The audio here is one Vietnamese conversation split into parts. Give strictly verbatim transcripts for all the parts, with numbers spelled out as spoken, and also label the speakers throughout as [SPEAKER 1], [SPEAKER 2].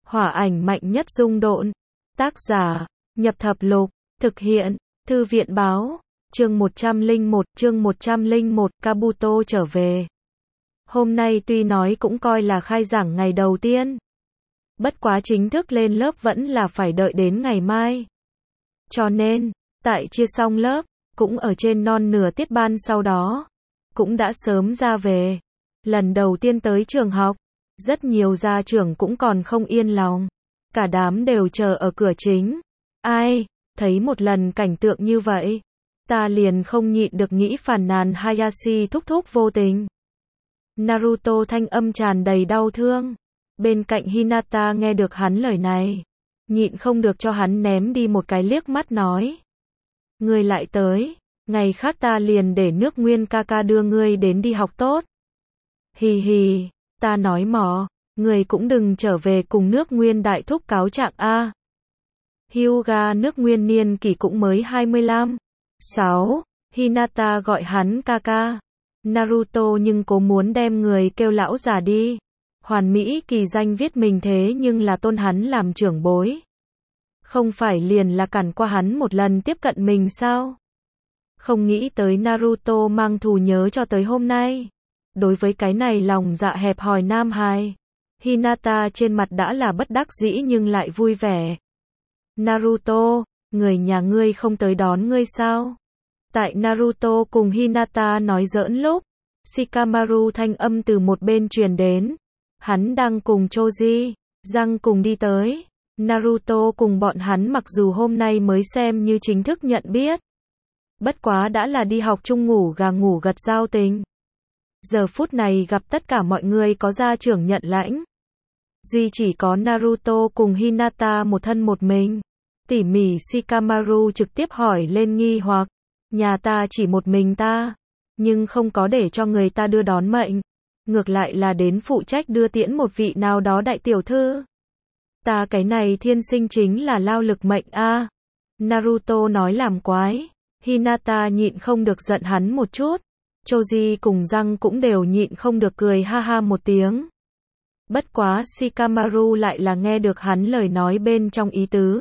[SPEAKER 1] Hỏa ảnh mạnh nhất dung độn. Tác giả, Nhập Thập Lục, thực hiện, Thư viện Báo, chương một trăm lẻ một, chương một trăm lẻ một, Kabuto trở về. Hôm nay tuy nói cũng coi là khai giảng ngày đầu tiên. Bất quá chính thức lên lớp vẫn là phải đợi đến ngày mai. Cho nên, tại chia xong lớp, cũng ở trên non nửa tiết ban sau đó, cũng đã sớm ra về. Lần đầu tiên tới trường học, rất nhiều gia trưởng cũng còn không yên lòng. Cả đám đều chờ ở cửa chính. Ai, thấy một lần cảnh tượng như vậy, ta liền không nhịn được nghĩ phàn nàn Hayashi thúc thúc vô tình. Naruto thanh âm tràn đầy đau thương. Bên cạnh Hinata nghe được hắn lời này, nhịn không được cho hắn ném đi một cái liếc mắt nói. Ngươi lại tới, ngày khác ta liền để nước Nguyên ca ca đưa ngươi đến đi học tốt. Hì hì, ta nói mò, ngươi cũng đừng trở về cùng nước Nguyên đại thúc cáo trạng a. Hyuga nước Nguyên niên kỷ cũng mới hai mươi lăm. sáu. Hinata gọi hắn ca ca. Naruto nhưng cố muốn đem người kêu lão già đi. Hoàn mỹ kỳ danh viết mình thế nhưng là tôn hắn làm trưởng bối. Không phải liền là cản qua hắn một lần tiếp cận mình sao? Không nghĩ tới Naruto mang thù nhớ cho tới hôm nay. Đối với cái này lòng dạ hẹp hòi nam hài, Hinata trên mặt đã là bất đắc dĩ nhưng lại vui vẻ. Naruto, người nhà ngươi không tới đón ngươi sao? Tại Naruto cùng Hinata nói giỡn lúc, Shikamaru thanh âm từ một bên truyền đến. Hắn đang cùng Choji, Giang cùng đi tới. Naruto cùng bọn hắn mặc dù hôm nay mới xem như chính thức nhận biết. Bất quá đã là đi học chung ngủ gà ngủ gật giao tình. Giờ phút này gặp tất cả mọi người có gia trưởng nhận lãnh. Duy chỉ có Naruto cùng Hinata một thân một mình. Tỉ mỉ Shikamaru trực tiếp hỏi lên nghi hoặc. Nhà ta chỉ một mình ta, nhưng không có để cho người ta đưa đón mệnh. Ngược lại là đến phụ trách đưa tiễn một vị nào đó đại tiểu thư. Ta cái này thiên sinh chính là lao lực mệnh a. Naruto nói làm quái. Hinata nhịn không được giận hắn một chút. Choji cùng Giang cũng đều nhịn không được cười ha ha một tiếng. Bất quá Shikamaru lại là nghe được hắn lời nói bên trong ý tứ.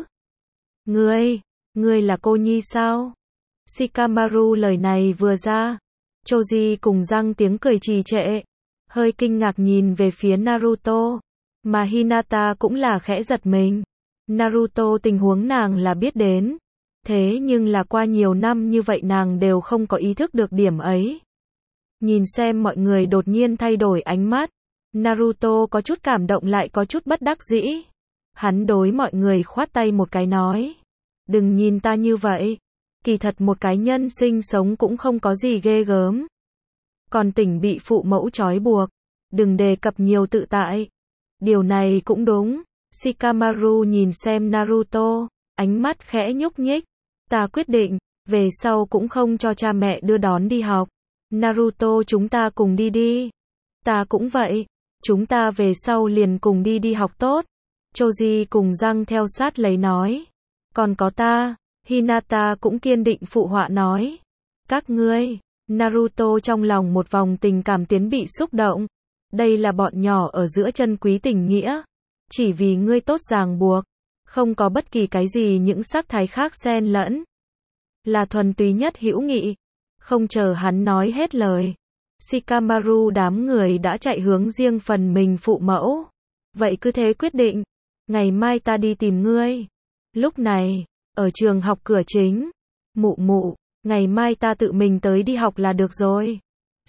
[SPEAKER 1] Ngươi, ngươi là cô nhi sao? Shikamaru lời này vừa ra, Choji cùng Giang tiếng cười trì trệ, hơi kinh ngạc nhìn về phía Naruto, mà Hinata cũng là khẽ giật mình. Naruto tình huống nàng là biết đến, thế nhưng là qua nhiều năm như vậy nàng đều không có ý thức được điểm ấy. Nhìn xem mọi người đột nhiên thay đổi ánh mắt, Naruto có chút cảm động lại có chút bất đắc dĩ. Hắn đối mọi người khoát tay một cái nói, đừng nhìn ta như vậy, kỳ thật một cái nhân sinh sống cũng không có gì ghê gớm. Còn tỉnh bị phụ mẫu trói buộc, đừng đề cập nhiều tự tại. Điều này cũng đúng. Shikamaru nhìn xem Naruto, ánh mắt khẽ nhúc nhích. Ta quyết định, về sau cũng không cho cha mẹ đưa đón đi học. Naruto chúng ta cùng đi đi. Ta cũng vậy, chúng ta về sau liền cùng đi đi học tốt. Choji cùng Giang theo sát lấy nói. Còn có ta, Hinata cũng kiên định phụ họa nói. Các ngươi, Naruto trong lòng một vòng tình cảm tiến bị xúc động. Đây là bọn nhỏ ở giữa chân quý tình nghĩa. Chỉ vì ngươi tốt ràng buộc. Không có bất kỳ cái gì những sắc thái khác xen lẫn. Là thuần túy nhất hữu nghị. Không chờ hắn nói hết lời. Shikamaru đám người đã chạy hướng riêng phần mình phụ mẫu. Vậy cứ thế quyết định. Ngày mai ta đi tìm ngươi. Lúc này, ở trường học cửa chính. Mụ mụ, ngày mai ta tự mình tới đi học là được rồi.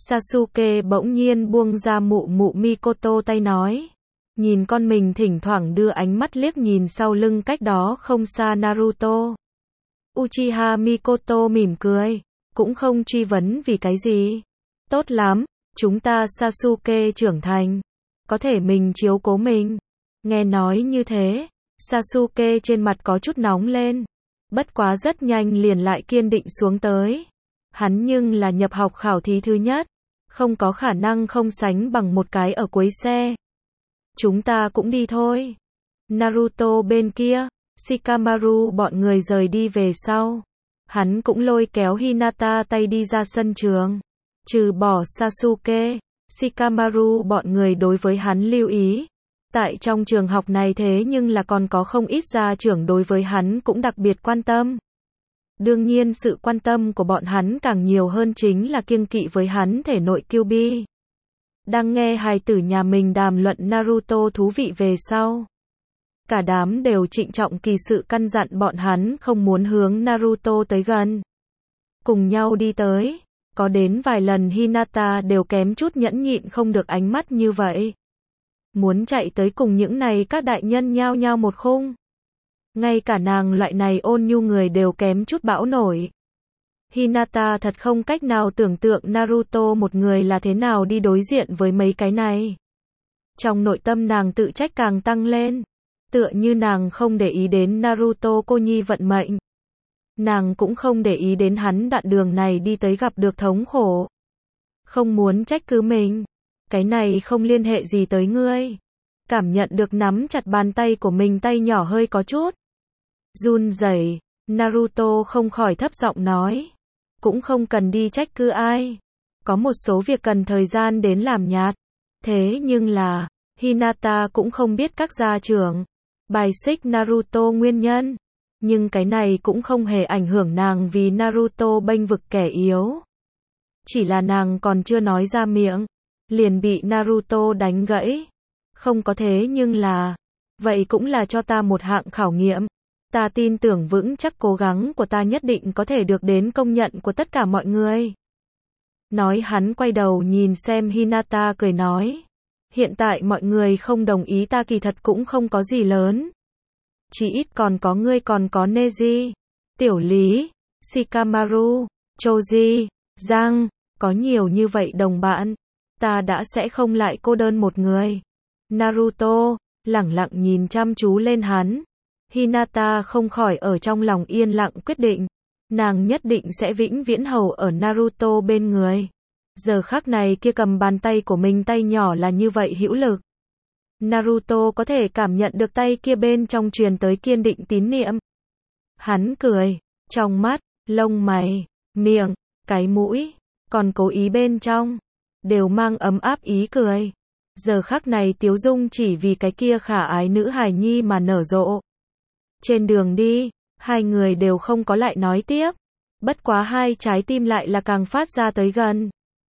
[SPEAKER 1] Sasuke bỗng nhiên buông ra mụ mụ Mikoto tay nói. Nhìn con mình thỉnh thoảng đưa ánh mắt liếc nhìn sau lưng cách đó không xa Naruto. Uchiha Mikoto mỉm cười, cũng không truy vấn vì cái gì. Tốt lắm, chúng ta Sasuke trưởng thành, có thể mình chiếu cố mình. Nghe nói như thế, Sasuke trên mặt có chút nóng lên. Bất quá rất nhanh liền lại kiên định xuống tới. Hắn nhưng là nhập học khảo thí thứ nhất, không có khả năng không sánh bằng một cái ở cuối xe. Chúng ta cũng đi thôi. Naruto bên kia, Shikamaru bọn người rời đi về sau. Hắn cũng lôi kéo Hinata tay đi ra sân trường. Trừ bỏ Sasuke, Shikamaru bọn người đối với hắn lưu ý. Tại trong trường học này thế nhưng là còn có không ít gia trưởng đối với hắn cũng đặc biệt quan tâm. Đương nhiên sự quan tâm của bọn hắn càng nhiều hơn chính là kiêng kỵ với hắn thể nội Kyuubi. Đang nghe hài tử nhà mình đàm luận Naruto thú vị về sau. Cả đám đều trịnh trọng kỳ sự căn dặn bọn hắn không muốn hướng Naruto tới gần. Cùng nhau đi tới, có đến vài lần Hinata đều kém chút nhẫn nhịn không được ánh mắt như vậy. Muốn chạy tới cùng những này các đại nhân nhao nhao một khung. Ngay cả nàng loại này ôn nhu người đều kém chút bão nổi. Hinata thật không cách nào tưởng tượng Naruto một người là thế nào đi đối diện với mấy cái này. Trong nội tâm nàng tự trách càng tăng lên. Tựa như nàng không để ý đến Naruto cô nhi vận mệnh. Nàng cũng không để ý đến hắn đoạn đường này đi tới gặp được thống khổ. Không muốn trách cứ mình. Cái này không liên hệ gì tới ngươi. Cảm nhận được nắm chặt bàn tay của mình tay nhỏ hơi có chút run rẩy, Naruto không khỏi thấp giọng nói. Cũng không cần đi trách cứ ai. Có một số việc cần thời gian đến làm nhạt. Thế nhưng là, Hinata cũng không biết các gia trưởng bài xích Naruto nguyên nhân. Nhưng cái này cũng không hề ảnh hưởng nàng vì Naruto bênh vực kẻ yếu. Chỉ là nàng còn chưa nói ra miệng, liền bị Naruto đánh gãy. Không có thế nhưng là, vậy cũng là cho ta một hạng khảo nghiệm. Ta tin tưởng vững chắc cố gắng của ta nhất định có thể được đến công nhận của tất cả mọi người. Nói hắn quay đầu nhìn xem Hinata cười nói. Hiện tại mọi người không đồng ý ta kỳ thật cũng không có gì lớn. Chỉ ít còn có ngươi còn có Neji, Tiểu Lý, Shikamaru, Choji, Giang, có nhiều như vậy đồng bạn. Ta đã sẽ không lại cô đơn một người. Naruto, lẳng lặng nhìn chăm chú lên hắn. Hinata không khỏi ở trong lòng yên lặng quyết định. Nàng nhất định sẽ vĩnh viễn hầu ở Naruto bên người. Giờ khắc này kia cầm bàn tay của mình tay nhỏ là như vậy hữu lực. Naruto có thể cảm nhận được tay kia bên trong truyền tới kiên định tín niệm. Hắn cười, trong mắt, lông mày, miệng, cái mũi, còn cố ý bên trong, đều mang ấm áp ý cười. Giờ khắc này Tiếu Dung chỉ vì cái kia khả ái nữ hài nhi mà nở rộ. Trên đường đi, hai người đều không có lại nói tiếp. Bất quá hai trái tim lại là càng phát ra tới gần.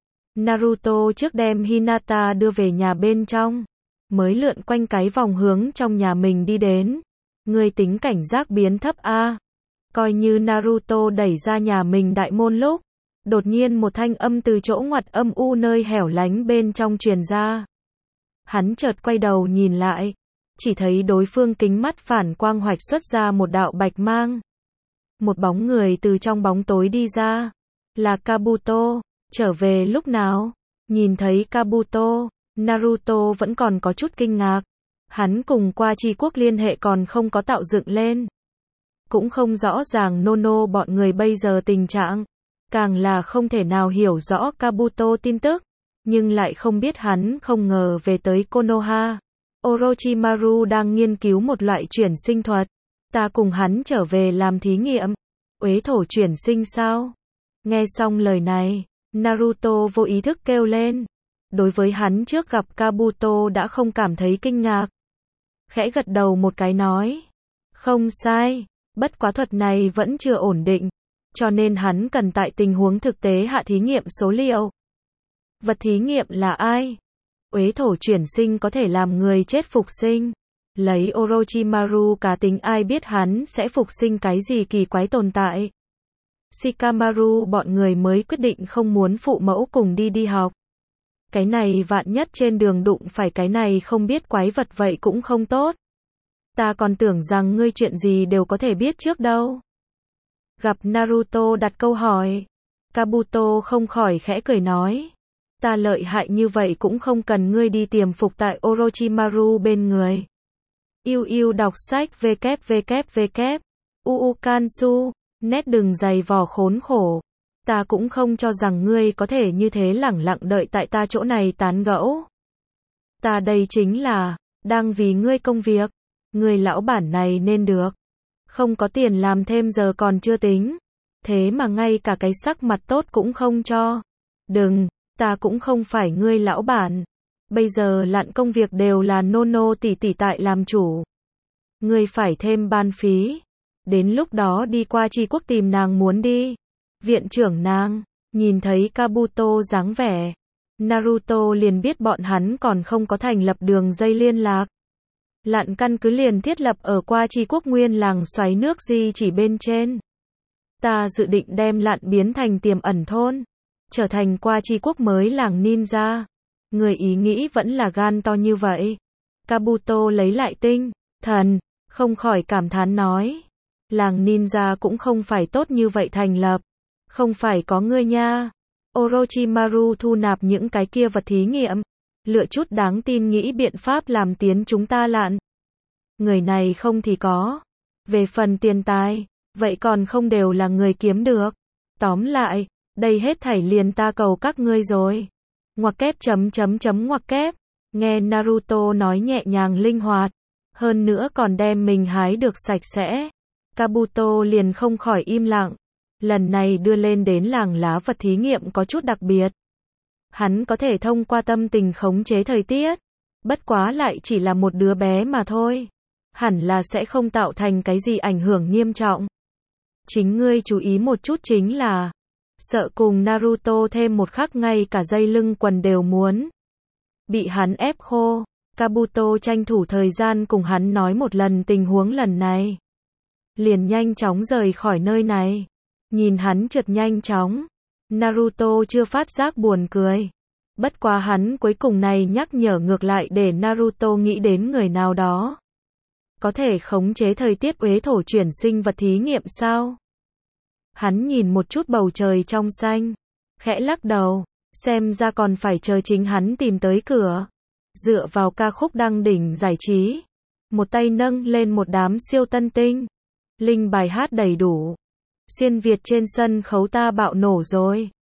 [SPEAKER 1] Naruto trước đem Hinata đưa về nhà bên trong, mới lượn quanh cái vòng hướng trong nhà mình đi đến. Người tính cảnh giác biến thấp a. Coi như Naruto đẩy ra nhà mình đại môn lúc, đột nhiên một thanh âm từ chỗ ngoặt âm u nơi hẻo lánh bên trong truyền ra. Hắn chợt quay đầu nhìn lại, chỉ thấy đối phương kính mắt phản quang hoạch xuất ra một đạo bạch mang. Một bóng người từ trong bóng tối đi ra, là Kabuto. Trở về lúc nào? Nhìn thấy Kabuto, Naruto vẫn còn có chút kinh ngạc. Hắn cùng qua tri quốc liên hệ còn không có tạo dựng lên. Cũng không rõ ràng Nono bọn người bây giờ tình trạng. Càng là không thể nào hiểu rõ Kabuto tin tức. Nhưng lại không biết hắn không ngờ về tới Konoha. Orochimaru đang nghiên cứu một loại chuyển sinh thuật. Ta cùng hắn trở về làm thí nghiệm. Uế thổ chuyển sinh sao? Nghe xong lời này, Naruto vô ý thức kêu lên. Đối với hắn trước gặp Kabuto đã không cảm thấy kinh ngạc. Khẽ gật đầu một cái nói. Không sai, bất quá thuật này vẫn chưa ổn định. Cho nên hắn cần tại tình huống thực tế hạ thí nghiệm số liệu. Vật thí nghiệm là ai? Uế thổ chuyển sinh có thể làm người chết phục sinh. Lấy Orochimaru cá tính ai biết hắn sẽ phục sinh cái gì kỳ quái tồn tại. Shikamaru bọn người mới quyết định không muốn phụ mẫu cùng đi đi học. Cái này vạn nhất trên đường đụng phải cái này không biết quái vật vậy cũng không tốt. Ta còn tưởng rằng ngươi chuyện gì đều có thể biết trước đâu. Gặp Naruto đặt câu hỏi, Kabuto không khỏi khẽ cười nói. Ta lợi hại như vậy cũng không cần ngươi đi tiềm phục tại Orochimaru bên người. Yêu yêu đọc sách www. Uukansu, nét đừng dày vò khốn khổ. Ta cũng không cho rằng ngươi có thể như thế lẳng lặng đợi tại ta chỗ này tán gẫu. Ta đây chính là, đang vì ngươi công việc. Ngươi lão bản này nên được. Không có tiền làm thêm giờ còn chưa tính. Thế mà ngay cả cái sắc mặt tốt cũng không cho. Đừng, ta cũng không phải ngươi lão bản. Bây giờ lạn công việc đều là nô nô tỷ tỷ tại làm chủ. Ngươi phải thêm ban phí. Đến lúc đó đi qua Tri Quốc tìm nàng muốn đi. Viện trưởng nàng, nhìn thấy Kabuto dáng vẻ. Naruto liền biết bọn hắn còn không có thành lập đường dây liên lạc. Lạn căn cứ liền thiết lập ở qua Tri Quốc nguyên làng xoáy nước di chỉ bên trên. Ta dự định đem lạn biến thành tiềm ẩn thôn. Trở thành qua Tri Quốc mới làng ninja. Người ý nghĩ vẫn là gan to như vậy. Kabuto lấy lại tinh thần, không khỏi cảm thán nói. Làng ninja cũng không phải tốt như vậy thành lập. Không phải có ngươi nha. Orochimaru thu nạp những cái kia vật thí nghiệm. Lựa chút đáng tin nghĩ biện pháp làm tiến chúng ta lạn. Người này không thì có. Về phần tiền tài, vậy còn không đều là người kiếm được. Tóm lại, đây hết thảy liền ta cầu các ngươi rồi. Ngoặc kép chấm chấm chấm ngoặc kép. Nghe Naruto nói nhẹ nhàng linh hoạt. Hơn nữa còn đem mình hái được sạch sẽ. Kabuto liền không khỏi im lặng. Lần này đưa lên đến làng lá vật thí nghiệm có chút đặc biệt. Hắn có thể thông qua tâm tình khống chế thời tiết. Bất quá lại chỉ là một đứa bé mà thôi. Hẳn là sẽ không tạo thành cái gì ảnh hưởng nghiêm trọng. Chính ngươi chú ý một chút chính là sợ cùng Naruto thêm một khắc ngay cả dây lưng quần đều muốn bị hắn ép khô. Kabuto tranh thủ thời gian cùng hắn nói một lần tình huống lần này. Liền nhanh chóng rời khỏi nơi này. Nhìn hắn trượt nhanh chóng. Naruto chưa phát giác buồn cười. Bất quá hắn cuối cùng này nhắc nhở ngược lại để Naruto nghĩ đến người nào đó. Có thể khống chế thời tiết uế thổ chuyển sinh vật thí nghiệm sao? Hắn nhìn một chút bầu trời trong xanh. Khẽ lắc đầu. Xem ra còn phải chờ chính hắn tìm tới cửa. Dựa vào ca khúc đăng đỉnh giải trí. Một tay nâng lên một đám siêu tân tinh. Linh bài hát đầy đủ. Xuyên Việt trên sân khấu ta bạo nổ rồi.